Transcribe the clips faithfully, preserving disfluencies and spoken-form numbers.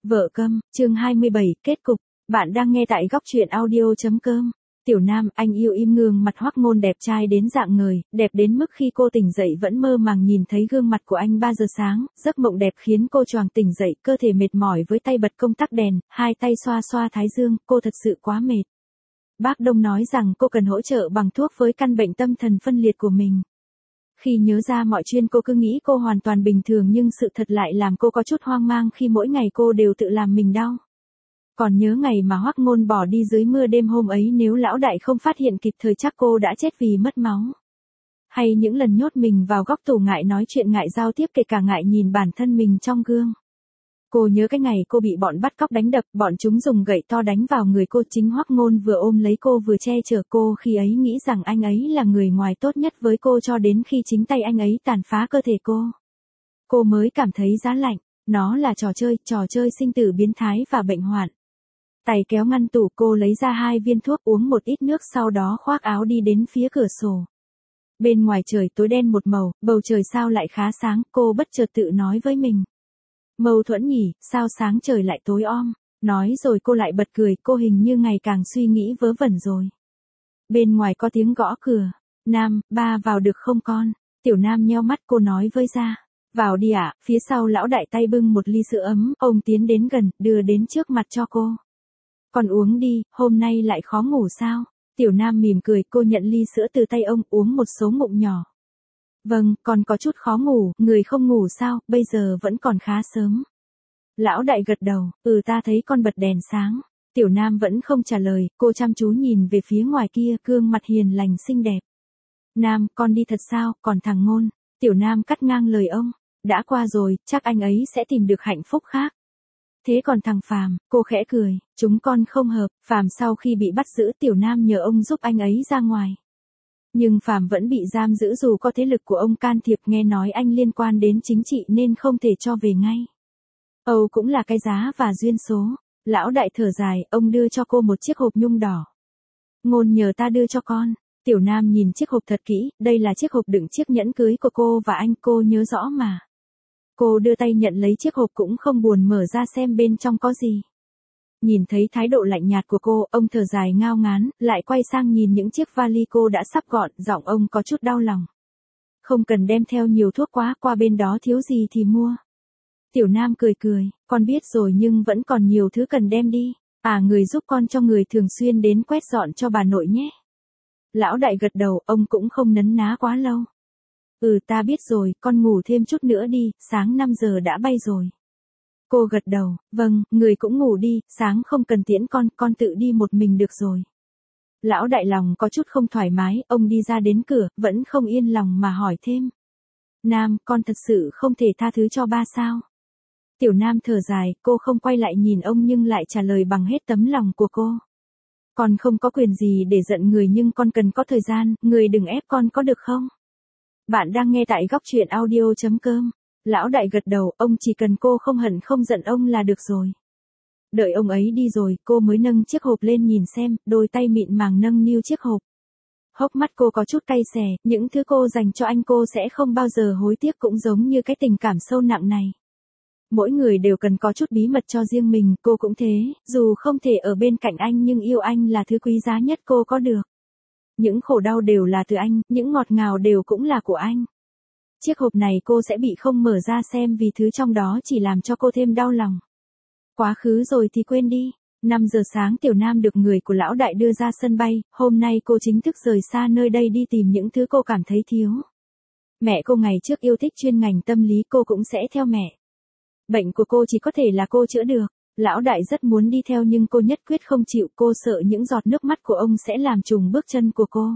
Vợ câm, chương hai mươi bảy, kết cục. Bạn đang nghe tại góc truyện audio.com. Tiểu Nam, anh yêu im ngương mặt Hoắc Ngôn đẹp trai đến dạng người, đẹp đến mức khi cô tỉnh dậy vẫn mơ màng nhìn thấy gương mặt của anh ba giờ sáng, giấc mộng đẹp khiến cô choàng tỉnh dậy, cơ thể mệt mỏi với tay bật công tắc đèn, hai tay xoa xoa thái dương, cô thật sự quá mệt. Bác Đông nói rằng cô cần hỗ trợ bằng thuốc với căn bệnh tâm thần phân liệt của mình. Khi nhớ ra mọi chuyện cô cứ nghĩ cô hoàn toàn bình thường nhưng sự thật lại làm cô có chút hoang mang khi mỗi ngày cô đều tự làm mình đau. Còn nhớ ngày mà Hoắc Ngôn bỏ đi dưới mưa đêm hôm ấy, nếu lão đại không phát hiện kịp thời chắc cô đã chết vì mất máu. Hay những lần nhốt mình vào góc tủ ngại nói chuyện, ngại giao tiếp, kể cả ngại nhìn bản thân mình trong gương. Cô nhớ cái ngày cô bị bọn bắt cóc đánh đập, bọn chúng dùng gậy to đánh vào người cô, chính Hoắc Ngôn vừa ôm lấy cô vừa che chở cô, khi ấy nghĩ rằng anh ấy là người ngoài tốt nhất với cô, cho đến khi chính tay anh ấy tàn phá cơ thể cô. Cô mới cảm thấy giá lạnh, nó là trò chơi, trò chơi sinh tử biến thái và bệnh hoạn. Tay kéo ngăn tủ, cô lấy ra hai viên thuốc, uống một ít nước, sau đó khoác áo đi đến phía cửa sổ. Bên ngoài trời tối đen một màu, bầu trời sao lại khá sáng, cô bất chợt tự nói với mình. Mâu thuẫn nhỉ, sao sáng trời lại tối om. Nói rồi cô lại bật cười, cô hình như ngày càng suy nghĩ vớ vẩn rồi. Bên ngoài có tiếng gõ cửa. Nam, ba vào được không con? Tiểu Nam nheo mắt, cô nói với Ra. Vào đi ạ. Phía sau lão đại tay bưng một ly sữa ấm, ông tiến đến gần, đưa đến trước mặt cho cô. Con uống đi, hôm nay lại khó ngủ sao? Tiểu Nam mỉm cười, cô nhận ly sữa từ tay ông, uống một số ngụm nhỏ. Vâng, con có chút khó ngủ, người không ngủ sao, bây giờ vẫn còn khá sớm. Lão đại gật đầu, ừ ta thấy con bật đèn sáng. Tiểu Nam vẫn không trả lời, cô chăm chú nhìn về phía ngoài kia, gương mặt hiền lành xinh đẹp. Nam, con đi thật sao, còn thằng Ngôn? Tiểu Nam cắt ngang lời ông, đã qua rồi, chắc anh ấy sẽ tìm được hạnh phúc khác. Thế còn thằng Phàm, cô khẽ cười, chúng con không hợp. Phàm sau khi bị bắt giữ, Tiểu Nam nhờ ông giúp anh ấy ra ngoài. Nhưng Phàm vẫn bị giam giữ dù có thế lực của ông can thiệp, nghe nói anh liên quan đến chính trị nên không thể cho về ngay. Âu cũng là cái giá và duyên số. Lão đại thở dài, ông đưa cho cô một chiếc hộp nhung đỏ. Ngôn nhờ ta đưa cho con. Tiểu Nam nhìn chiếc hộp thật kỹ, đây là chiếc hộp đựng chiếc nhẫn cưới của cô và anh, cô nhớ rõ mà. Cô đưa tay nhận lấy chiếc hộp cũng không buồn mở ra xem bên trong có gì. Nhìn thấy thái độ lạnh nhạt của cô, ông thở dài ngao ngán, lại quay sang nhìn những chiếc vali cô đã sắp gọn, giọng ông có chút đau lòng. Không cần đem theo nhiều thuốc quá, qua bên đó thiếu gì thì mua. Tiểu Nam cười cười, con biết rồi nhưng vẫn còn nhiều thứ cần đem đi. À, người giúp con cho người thường xuyên đến quét dọn cho bà nội nhé. Lão đại gật đầu, ông cũng không nấn ná quá lâu. Ừ ta biết rồi, con ngủ thêm chút nữa đi, sáng năm giờ đã bay rồi. Cô gật đầu, vâng, người cũng ngủ đi, sáng không cần tiễn con, con tự đi một mình được rồi. Lão đại lòng có chút không thoải mái, ông đi ra đến cửa, vẫn không yên lòng mà hỏi thêm. Nam, con thật sự không thể tha thứ cho ba sao? Tiểu Nam thở dài, cô không quay lại nhìn ông nhưng lại trả lời bằng hết tấm lòng của cô. Con không có quyền gì để giận người nhưng con cần có thời gian, người đừng ép con có được không? Bạn đang nghe tại góc truyện audio.com. Lão đại gật đầu, ông chỉ cần cô không hận không giận ông là được rồi. Đợi ông ấy đi rồi, cô mới nâng chiếc hộp lên nhìn xem, đôi tay mịn màng nâng niu chiếc hộp. Hốc mắt cô có chút cay xè, những thứ cô dành cho anh cô sẽ không bao giờ hối tiếc, cũng giống như cái tình cảm sâu nặng này. Mỗi người đều cần có chút bí mật cho riêng mình, cô cũng thế, dù không thể ở bên cạnh anh nhưng yêu anh là thứ quý giá nhất cô có được. Những khổ đau đều là từ anh, những ngọt ngào đều cũng là của anh. Chiếc hộp này cô sẽ bị không mở ra xem vì thứ trong đó chỉ làm cho cô thêm đau lòng. Quá khứ rồi thì quên đi. năm giờ sáng Tiểu Nam được người của lão đại đưa ra sân bay, hôm nay cô chính thức rời xa nơi đây đi tìm những thứ cô cảm thấy thiếu. Mẹ cô ngày trước yêu thích chuyên ngành tâm lý, cô cũng sẽ theo mẹ. Bệnh của cô chỉ có thể là cô chữa được. Lão đại rất muốn đi theo nhưng cô nhất quyết không chịu, cô sợ những giọt nước mắt của ông sẽ làm trùng bước chân của cô.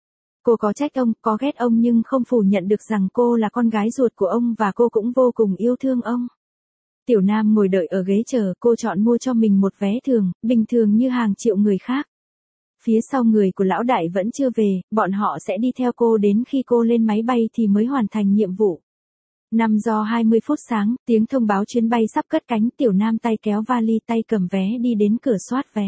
Cô có trách ông, có ghét ông nhưng không phủ nhận được rằng cô là con gái ruột của ông và cô cũng vô cùng yêu thương ông. Tiểu Nam ngồi đợi ở ghế chờ, cô chọn mua cho mình một vé thường, bình thường như hàng triệu người khác. Phía sau người của lão đại vẫn chưa về, bọn họ sẽ đi theo cô đến khi cô lên máy bay thì mới hoàn thành nhiệm vụ. năm giờ hai mươi phút sáng, tiếng thông báo chuyến bay sắp cất cánh, Tiểu Nam tay kéo vali tay cầm vé đi đến cửa soát vé.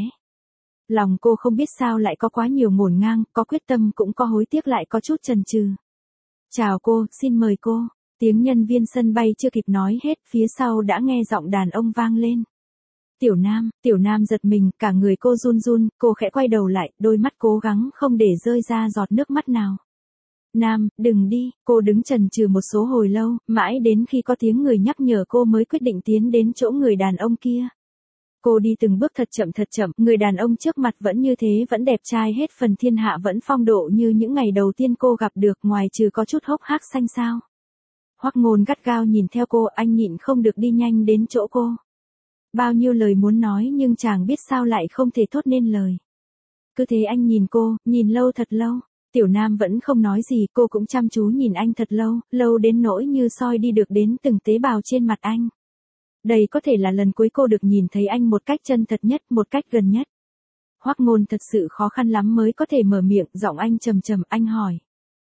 Lòng cô không biết sao lại có quá nhiều ngổn ngang, có quyết tâm cũng có hối tiếc, lại có chút chần chừ. Chào cô, xin mời cô. Tiếng nhân viên sân bay chưa kịp nói hết, phía sau đã nghe giọng đàn ông vang lên. Tiểu Nam, Tiểu Nam giật mình, cả người cô run run, cô khẽ quay đầu lại, đôi mắt cố gắng không để rơi ra giọt nước mắt nào. Nam, đừng đi, cô đứng chần chừ một số hồi lâu, mãi đến khi có tiếng người nhắc nhở cô mới quyết định tiến đến chỗ người đàn ông kia. Cô đi từng bước thật chậm thật chậm, người đàn ông trước mặt vẫn như thế, vẫn đẹp trai hết phần thiên hạ, vẫn phong độ như những ngày đầu tiên cô gặp được, ngoài trừ có chút hốc hác xanh xao. Hoắc Ngôn gắt gao nhìn theo cô, anh nhịn không được đi nhanh đến chỗ cô. Bao nhiêu lời muốn nói nhưng chàng biết sao lại không thể thốt nên lời. Cứ thế anh nhìn cô, nhìn lâu thật lâu. Tiểu Nam vẫn không nói gì, cô cũng chăm chú nhìn anh thật lâu, lâu đến nỗi như soi đi được đến từng tế bào trên mặt anh. Đây có thể là lần cuối cô được nhìn thấy anh một cách chân thật nhất, một cách gần nhất. Hoắc Ngôn thật sự khó khăn lắm mới có thể mở miệng, giọng anh trầm trầm, anh hỏi.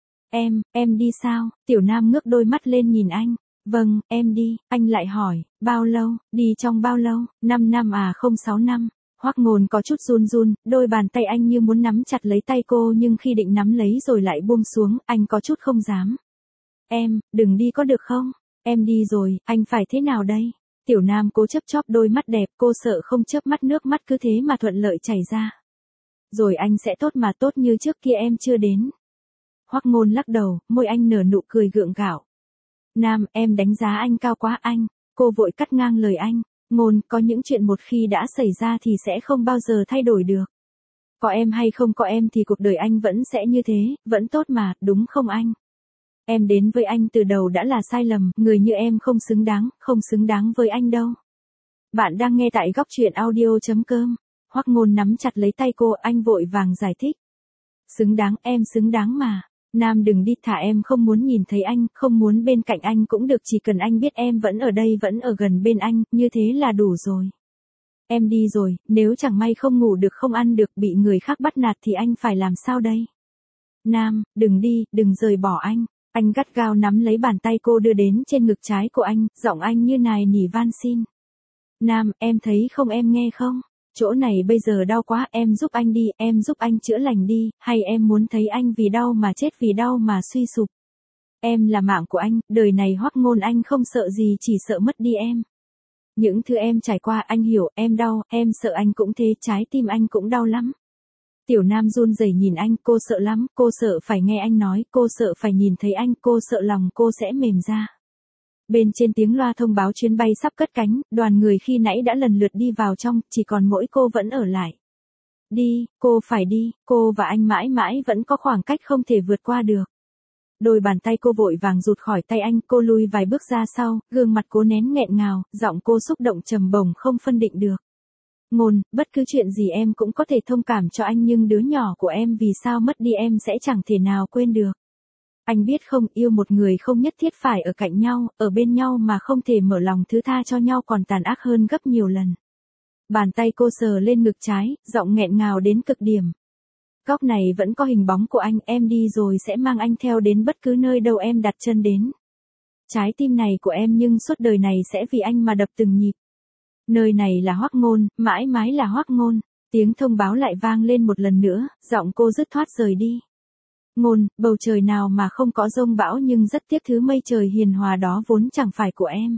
Em, em đi sao? Tiểu Nam ngước đôi mắt lên nhìn anh. Vâng, em đi, anh lại hỏi, bao lâu, đi trong bao lâu, năm năm à không sáu năm. Hoắc Ngôn có chút run run, đôi bàn tay anh như muốn nắm chặt lấy tay cô nhưng khi định nắm lấy rồi lại buông xuống, anh có chút không dám. Em, đừng đi có được không? Em đi rồi, anh phải thế nào đây? Tiểu Nam cố chấp chóp đôi mắt đẹp, cô sợ không chớp mắt nước mắt cứ thế mà thuận lợi chảy ra. Rồi anh sẽ tốt mà, tốt như trước kia em chưa đến. Hoắc Ngôn lắc đầu, môi anh nở nụ cười gượng gạo. Nam, em đánh giá anh cao quá anh. Cô vội cắt ngang lời anh. Ngôn, có những chuyện một khi đã xảy ra thì sẽ không bao giờ thay đổi được. Có em hay không có em thì cuộc đời anh vẫn sẽ như thế, vẫn tốt mà, đúng không anh? Em đến với anh từ đầu đã là sai lầm, người như em không xứng đáng, không xứng đáng với anh đâu. Bạn đang nghe tại góc truyện audio chấm com. Hoắc Ngôn nắm chặt lấy tay cô, anh vội vàng giải thích. Xứng đáng, em xứng đáng mà. Nam đừng đi, thả em không muốn nhìn thấy anh, không muốn bên cạnh anh cũng được, chỉ cần anh biết em vẫn ở đây, vẫn ở gần bên anh, như thế là đủ rồi. Em đi rồi, nếu chẳng may không ngủ được, không ăn được, bị người khác bắt nạt thì anh phải làm sao đây? Nam, đừng đi, đừng rời bỏ anh. Anh gắt gao nắm lấy bàn tay cô đưa đến trên ngực trái của anh, giọng anh như nài nỉ van xin. Nam, em thấy không, em nghe không? Chỗ này bây giờ đau quá, em giúp anh đi, em giúp anh chữa lành đi, hay em muốn thấy anh vì đau mà chết, vì đau mà suy sụp. Em là mạng của anh, đời này Hoắc Ngôn anh không sợ gì, chỉ sợ mất đi em. Những thứ em trải qua anh hiểu, em đau, em sợ anh cũng thế, trái tim anh cũng đau lắm. Tiểu Nam run rẩy nhìn anh, cô sợ lắm, cô sợ phải nghe anh nói, cô sợ phải nhìn thấy anh, cô sợ lòng cô sẽ mềm ra. Bên trên tiếng loa thông báo chuyến bay sắp cất cánh, đoàn người khi nãy đã lần lượt đi vào trong, chỉ còn mỗi cô vẫn ở lại. Đi, cô phải đi, cô và anh mãi mãi vẫn có khoảng cách không thể vượt qua được. Đôi bàn tay cô vội vàng rụt khỏi tay anh, cô lui vài bước ra sau, gương mặt cô nén nghẹn ngào, giọng cô xúc động trầm bổng không phân định được. Ngôn, bất cứ chuyện gì em cũng có thể thông cảm cho anh, nhưng đứa nhỏ của em vì sao mất đi em sẽ chẳng thể nào quên được. Anh biết không, yêu một người không nhất thiết phải ở cạnh nhau, ở bên nhau mà không thể mở lòng thứ tha cho nhau còn tàn ác hơn gấp nhiều lần. Bàn tay cô sờ lên ngực trái, giọng nghẹn ngào đến cực điểm. Góc này vẫn có hình bóng của anh, em đi rồi sẽ mang anh theo đến bất cứ nơi đâu em đặt chân đến. Trái tim này của em nhưng suốt đời này sẽ vì anh mà đập từng nhịp. Nơi này là Hoắc Ngôn, mãi mãi là Hoắc Ngôn. Tiếng thông báo lại vang lên một lần nữa, giọng cô dứt khoát rời đi. Ngôn, bầu trời nào mà không có giông bão, nhưng rất tiếc thứ mây trời hiền hòa đó vốn chẳng phải của em.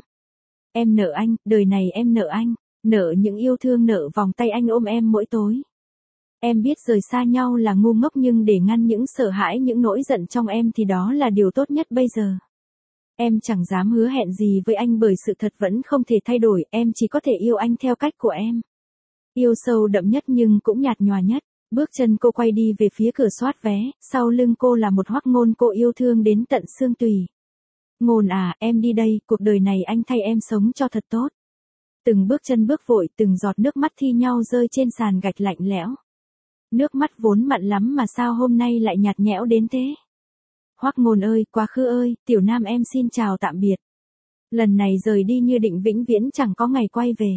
Em nợ anh, đời này em nợ anh, nợ những yêu thương, nợ vòng tay anh ôm em mỗi tối. Em biết rời xa nhau là ngu ngốc, nhưng để ngăn những sợ hãi, những nỗi giận trong em thì đó là điều tốt nhất bây giờ. Em chẳng dám hứa hẹn gì với anh bởi sự thật vẫn không thể thay đổi, em chỉ có thể yêu anh theo cách của em. Yêu sâu đậm nhất nhưng cũng nhạt nhòa nhất. Bước chân cô quay đi về phía cửa soát vé, sau lưng cô là một Hoắc Ngôn cô yêu thương đến tận xương tủy. Ngôn à, em đi đây, cuộc đời này anh thay em sống cho thật tốt. Từng bước chân bước vội, từng giọt nước mắt thi nhau rơi trên sàn gạch lạnh lẽo. Nước mắt vốn mặn lắm mà sao hôm nay lại nhạt nhẽo đến thế? Hoắc Ngôn ơi, quá khứ ơi, Tiểu Nam em xin chào tạm biệt. Lần này rời đi như định vĩnh viễn chẳng có ngày quay về.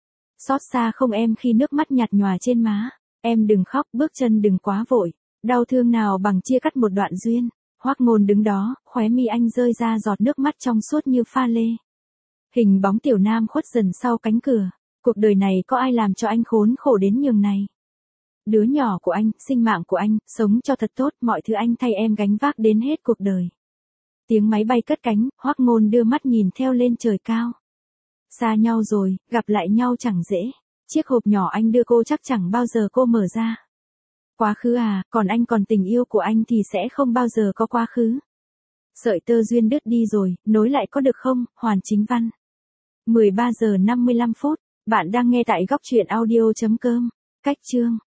Xót xa không em khi nước mắt nhạt nhòa trên má. Em đừng khóc, bước chân đừng quá vội. Đau thương nào bằng chia cắt một đoạn duyên. Hoắc Ngôn đứng đó, khóe mi anh rơi ra giọt nước mắt trong suốt như pha lê. Hình bóng Tiểu Nam khuất dần sau cánh cửa. Cuộc đời này có ai làm cho anh khốn khổ đến nhường này? Đứa nhỏ của anh, sinh mạng của anh, sống cho thật tốt, mọi thứ anh thay em gánh vác đến hết cuộc đời. Tiếng máy bay cất cánh, Hoắc Ngôn đưa mắt nhìn theo lên trời cao. Xa nhau rồi, gặp lại nhau chẳng dễ. Chiếc hộp nhỏ anh đưa cô chắc chẳng bao giờ cô mở ra. Quá khứ à, còn anh còn tình yêu của anh thì sẽ không bao giờ có quá khứ. Sợi tơ duyên đứt đi rồi, nối lại có được không? Hoàn Chính Văn. mười ba giờ năm mươi lăm phút, bạn đang nghe tại góc truyện audio chấm com. Cách chương